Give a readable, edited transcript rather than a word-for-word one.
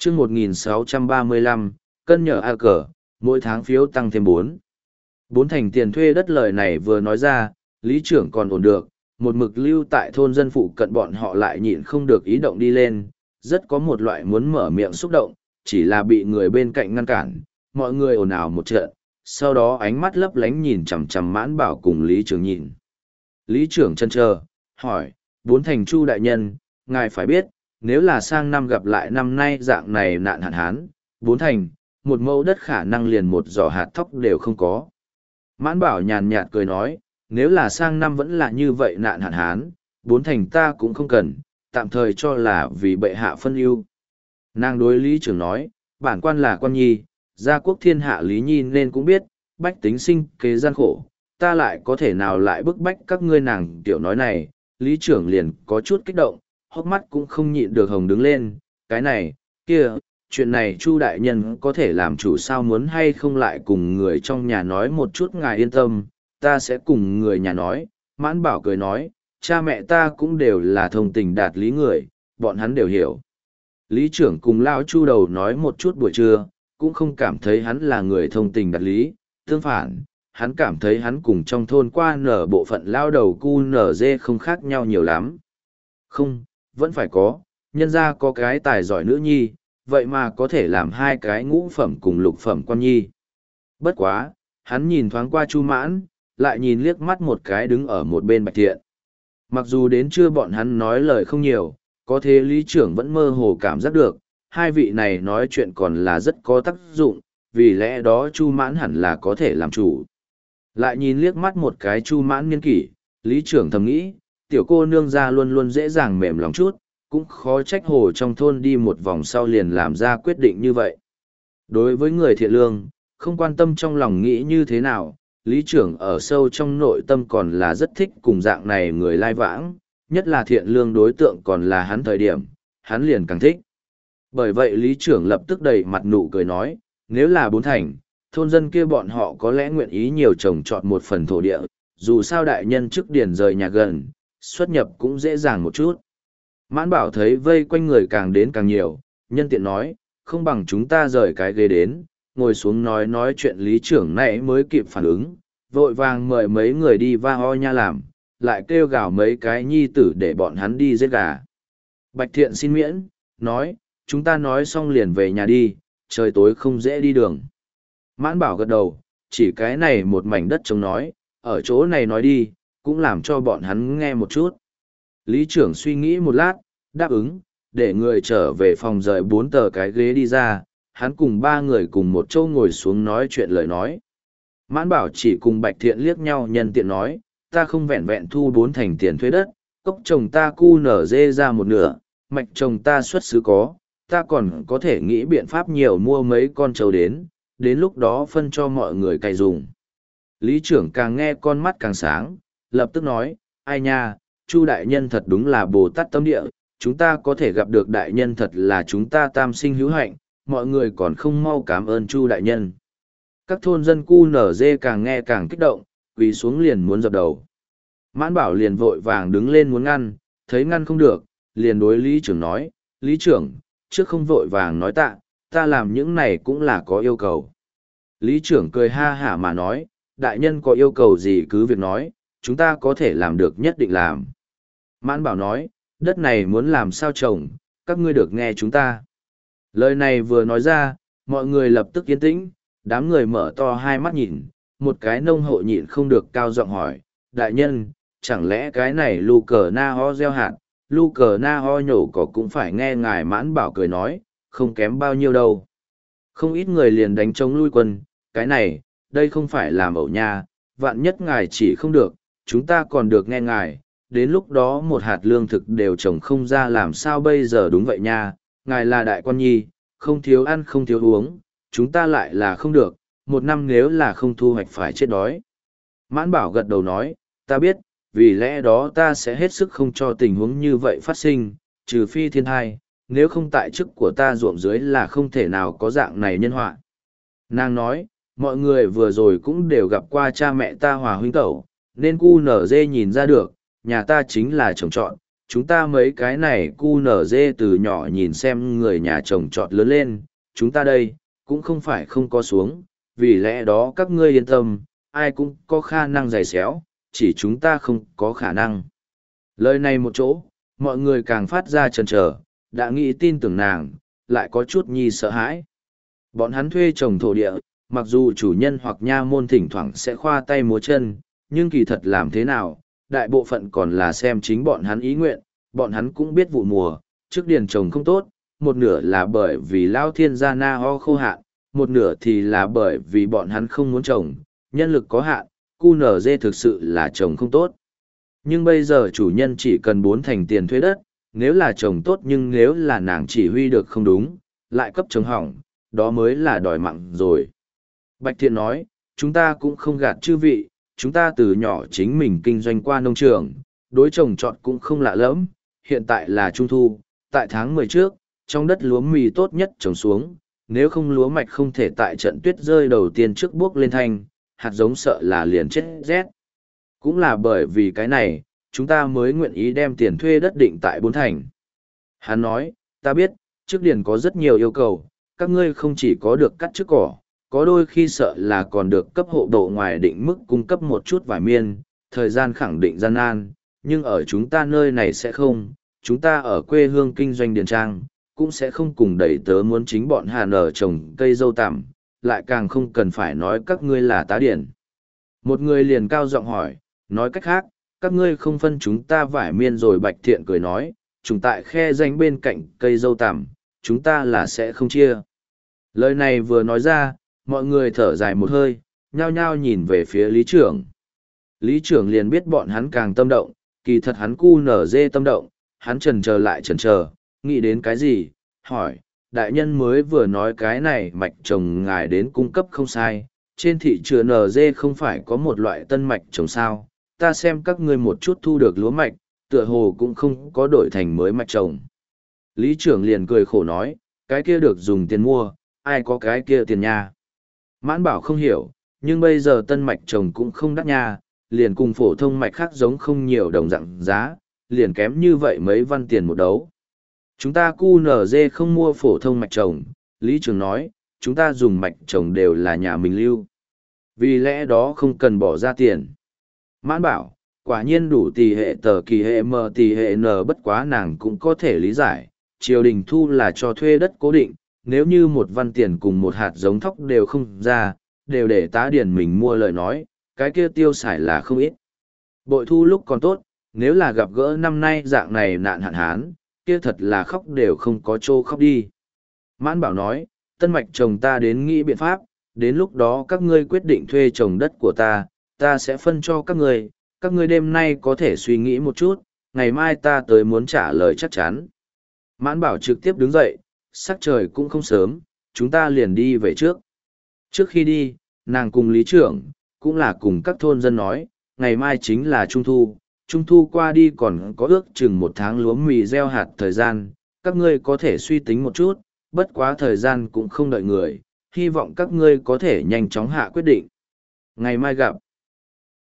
chương 1635, cân nhở A cờ, mỗi tháng phiếu tăng thêm 4 thành tiền thuê đất lời này vừa nói ra, lý trưởng còn ổn được, một mực lưu tại thôn dân phụ cận bọn họ lại nhịn không được ý động đi lên, rất có một loại muốn mở miệng xúc động, chỉ là bị người bên cạnh ngăn cản, mọi người ồn ào một trận, sau đó ánh mắt lấp lánh nhìn chằm chằm Mãn Bảo cùng lý trưởng nhìn. Lý trưởng chần chờ, hỏi, 4 thành Chu đại nhân, ngài phải biết, nếu là sang năm gặp lại năm nay dạng này nạn hạn hán, 4 thành, một mẫu đất khả năng liền một giỏ hạt thóc đều không có. Mãn Bảo nhàn nhạt cười nói, nếu là sang năm vẫn là như vậy nạn hạn hán, 4 thành ta cũng không cần, tạm thời cho là vì bệ hạ phân ưu. Nàng đối lý trưởng nói, bản quan là quan nhi, gia quốc thiên hạ lý nhi nên cũng biết, bách tính sinh kế gian khổ, ta lại có thể nào lại bức bách các ngươi nàng tiểu nói này, lý trưởng liền có chút kích động, hốc mắt cũng không nhịn được hồng đứng lên, cái này, kia, chuyện này Chu đại nhân có thể làm chủ sao muốn hay không lại cùng người trong nhà nói một chút ngài yên tâm, ta sẽ cùng người nhà nói, Mãn Bảo cười nói, cha mẹ ta cũng đều là thông tình đạt lý người, bọn hắn đều hiểu. Lý trưởng cùng Lao Chu đầu nói một chút buổi trưa, cũng không cảm thấy hắn là người thông tình đạt lý, tương phản, hắn cảm thấy hắn cùng trong thôn qua nở bộ phận lao đầu cu nở dê không khác nhau nhiều lắm. Không, vẫn phải có, nhân ra có cái tài giỏi nữ nhi, vậy mà có thể làm hai cái ngũ phẩm cùng lục phẩm quan nhi. Bất quá, hắn nhìn thoáng qua Chu Mãn, lại nhìn liếc mắt một cái đứng ở một bên Bạch Thiện. Mặc dù đến trưa bọn hắn nói lời không nhiều, có thế lý trưởng vẫn mơ hồ cảm giác được, hai vị này nói chuyện còn là rất có tác dụng, vì lẽ đó Chu Mãn hẳn là có thể làm chủ. Lại nhìn liếc mắt một cái Chu Mãn niên kỷ, lý trưởng thầm nghĩ, tiểu cô nương ra luôn luôn dễ dàng mềm lòng chút, cũng khó trách hồ trong thôn đi một vòng sau liền làm ra quyết định như vậy. Đối với người thiện lương, không quan tâm trong lòng nghĩ như thế nào, lý trưởng ở sâu trong nội tâm còn là rất thích cùng dạng này người lai vãng, nhất là thiện lương đối tượng còn là hắn thời điểm, hắn liền càng thích. Bởi vậy lý trưởng lập tức đầy mặt nụ cười nói, nếu là 4 thành, thôn dân kia bọn họ có lẽ nguyện ý nhiều trồng trọt một phần thổ địa, dù sao đại nhân chức điển rời nhà gần, xuất nhập cũng dễ dàng một chút. Mãn Bảo thấy vây quanh người càng đến càng nhiều, nhân tiện nói, không bằng chúng ta rời cái ghế đến, ngồi xuống nói chuyện lý trưởng này mới kịp phản ứng, vội vàng mời mấy người đi va ho nha làm, lại kêu gào mấy cái nhi tử để bọn hắn đi giết gà. Bạch Thiện xin miễn, nói, chúng ta nói xong liền về nhà đi, trời tối không dễ đi đường. Mãn Bảo gật đầu, chỉ cái này một mảnh đất trống nói, ở chỗ này nói đi, cũng làm cho bọn hắn nghe một chút. Lý trưởng suy nghĩ một lát, đáp ứng, để người trở về phòng rời 4 tờ cái ghế đi ra, hắn cùng 3 người cùng một chỗ ngồi xuống nói chuyện lời nói. Mãn Bảo chỉ cùng Bạch Thiện liếc nhau nhân tiện nói, ta không vẹn vẹn thu 4 thành tiền thuế đất, cốc trồng ta cu nở dê ra một nửa, mạch trồng ta xuất xứ có, ta còn có thể nghĩ biện pháp nhiều mua mấy con trâu đến lúc đó phân cho mọi người cày dùng. Lý trưởng càng nghe con mắt càng sáng, lập tức nói, ai nha, Chu đại nhân thật đúng là Bồ Tát tâm địa, chúng ta có thể gặp được đại nhân thật là chúng ta tam sinh hữu hạnh, mọi người còn không mau cảm ơn Chu đại nhân. Các thôn dân cu nở dê càng nghe càng kích động, quỳ xuống liền muốn dập đầu. Mãn Bảo liền vội vàng đứng lên muốn ngăn, thấy ngăn không được, liền đối Lý trưởng nói, Lý trưởng, trước không vội vàng nói tạ, ta làm những này cũng là có yêu cầu. Lý trưởng cười ha hả mà nói, đại nhân có yêu cầu gì cứ việc nói, chúng ta có thể làm được nhất định làm. Mãn Bảo nói, đất này muốn làm sao trồng, các ngươi được nghe chúng ta. Lời này vừa nói ra, mọi người lập tức yên tĩnh, đám người mở to hai mắt nhìn, một cái nông hộ nhịn không được cao giọng hỏi, đại nhân, chẳng lẽ cái này lu cờ na ho gieo hạt, lu cờ na ho nhổ cỏ cũng phải nghe ngài Mãn Bảo cười nói, không kém bao nhiêu đâu. Không ít người liền đánh trống lui quân, cái này, đây không phải làm ẩu nha, vạn nhất ngài chỉ không được, chúng ta còn được nghe ngài, đến lúc đó một hạt lương thực đều trồng không ra làm sao bây giờ đúng vậy nha, ngài là đại quan nhi, không thiếu ăn không thiếu uống, chúng ta lại là không được, một năm nếu là không thu hoạch phải chết đói. Mãn Bảo gật đầu nói, ta biết, vì lẽ đó ta sẽ hết sức không cho tình huống như vậy phát sinh, trừ phi thiên thai, nếu không tại chức của ta ruộng dưới là không thể nào có dạng này nhân họa. Nàng nói, mọi người vừa rồi cũng đều gặp qua cha mẹ ta hòa huynh tẩu, nên cu nở dê nhìn ra được, nhà ta chính là trồng trọt, chúng ta mấy cái này cu nở dê từ nhỏ nhìn xem người nhà chồng trọt lớn lên, chúng ta đây, cũng không phải không có xuống, vì lẽ đó các ngươi yên tâm, ai cũng có khả năng giày xéo, chỉ chúng ta không có khả năng. Lời này một chỗ, mọi người càng phát ra chần chờ, đã nghĩ tin tưởng nàng, lại có chút nhi sợ hãi. Bọn hắn thuê trồng thổ địa, mặc dù chủ nhân hoặc nha môn thỉnh thoảng sẽ khoa tay múa chân, nhưng kỳ thật làm thế nào, đại bộ phận còn là xem chính bọn hắn ý nguyện, bọn hắn cũng biết vụ mùa, trước điền trồng không tốt, một nửa là bởi vì lao thiên gia na ho khô hạn, một nửa thì là bởi vì bọn hắn không muốn trồng, nhân lực có hạn, QNZ thực sự là trồng không tốt. Nhưng bây giờ chủ nhân chỉ cần 4 thành tiền thuê đất, nếu là trồng tốt nhưng nếu là nàng chỉ huy được không đúng, lại cấp trồng hỏng, đó mới là đòi mặn rồi. Bạch Thiện nói, chúng ta cũng không gạt chư vị, chúng ta từ nhỏ chính mình kinh doanh qua nông trường, đối trồng trọt cũng không lạ lẫm, hiện tại là trung thu, tại tháng 10 trước, trong đất lúa mì tốt nhất trồng xuống, nếu không lúa mạch không thể tại trận tuyết rơi đầu tiên trước bước lên thanh, hạt giống sợ là liền chết rét. Cũng là bởi vì cái này, chúng ta mới nguyện ý đem tiền thuê đất định tại 4 thành. Hắn nói, ta biết, trước điền có rất nhiều yêu cầu, các ngươi không chỉ có được cắt trước cỏ, có đôi khi sợ là còn được cấp hộ độ ngoài định mức cung cấp một chút vải miên, thời gian khẳng định gian nan, nhưng ở chúng ta nơi này sẽ không, chúng ta ở quê hương kinh doanh điền trang, cũng sẽ không cùng đẩy tớ muốn chính bọn Hà Nở trồng cây dâu tằm, lại càng không cần phải nói các ngươi là tá điển. Một người liền cao giọng hỏi, nói cách khác, các ngươi không phân chúng ta vải miên rồi. Bạch Thiện cười nói, chúng tại khe danh bên cạnh cây dâu tằm, chúng ta là sẽ không chia. Lời này vừa nói ra, mọi người thở dài một hơi, nhao nhao nhìn về phía lý trưởng. Lý trưởng liền biết bọn hắn càng tâm động, kỳ thật hắn cu nở dê tâm động, hắn chần chờ lại chần chờ, nghĩ đến cái gì, hỏi, đại nhân mới vừa nói cái này mạch trồng ngài đến cung cấp không sai, trên thị trường NG không phải có một loại tân mạch trồng sao, ta xem các ngươi một chút thu được lúa mạch, tựa hồ cũng không có đổi thành mới mạch trồng. Lý trưởng liền cười khổ nói, cái kia được dùng tiền mua, ai có cái kia tiền nha. Mãn bảo không hiểu, nhưng bây giờ tân mạch trồng cũng không đắt nha, liền cùng phổ thông mạch khác giống không nhiều đồng dạng giá, liền kém như vậy mấy văn tiền một đấu. Chúng ta QNZ không mua phổ thông mạch trồng, Lý Trường nói, chúng ta dùng mạch trồng đều là nhà mình lưu. Vì lẽ đó không cần bỏ ra tiền. Mãn bảo, quả nhiên đủ tỷ hệ tờ kỳ hệ m tỷ hệ n, bất quá nàng cũng có thể lý giải, triều đình thu là cho thuê đất cố định, nếu như một văn tiền cùng một hạt giống thóc đều không ra, đều để tá điền mình mua lời nói, cái kia tiêu xài là không ít. Bội thu lúc còn tốt, nếu là gặp gỡ năm nay dạng này nạn hạn hán, kia thật là khóc đều không có chỗ khóc đi. Mãn bảo nói, tân mạch chồng ta đến nghĩ biện pháp, đến lúc đó các ngươi quyết định thuê trồng đất của ta, ta sẽ phân cho các ngươi đêm nay có thể suy nghĩ một chút, ngày mai ta tới muốn trả lời chắc chắn. Mãn bảo trực tiếp đứng dậy, sắc trời cũng không sớm, chúng ta liền đi về trước. Trước khi đi, nàng cùng lý trưởng, cũng là cùng các thôn dân nói, ngày mai chính là Trung thu qua đi còn có ước chừng 1 tháng lúa mì gieo hạt thời gian, các ngươi có thể suy tính một chút, bất quá thời gian cũng không đợi người, hy vọng các ngươi có thể nhanh chóng hạ quyết định. Ngày mai gặp.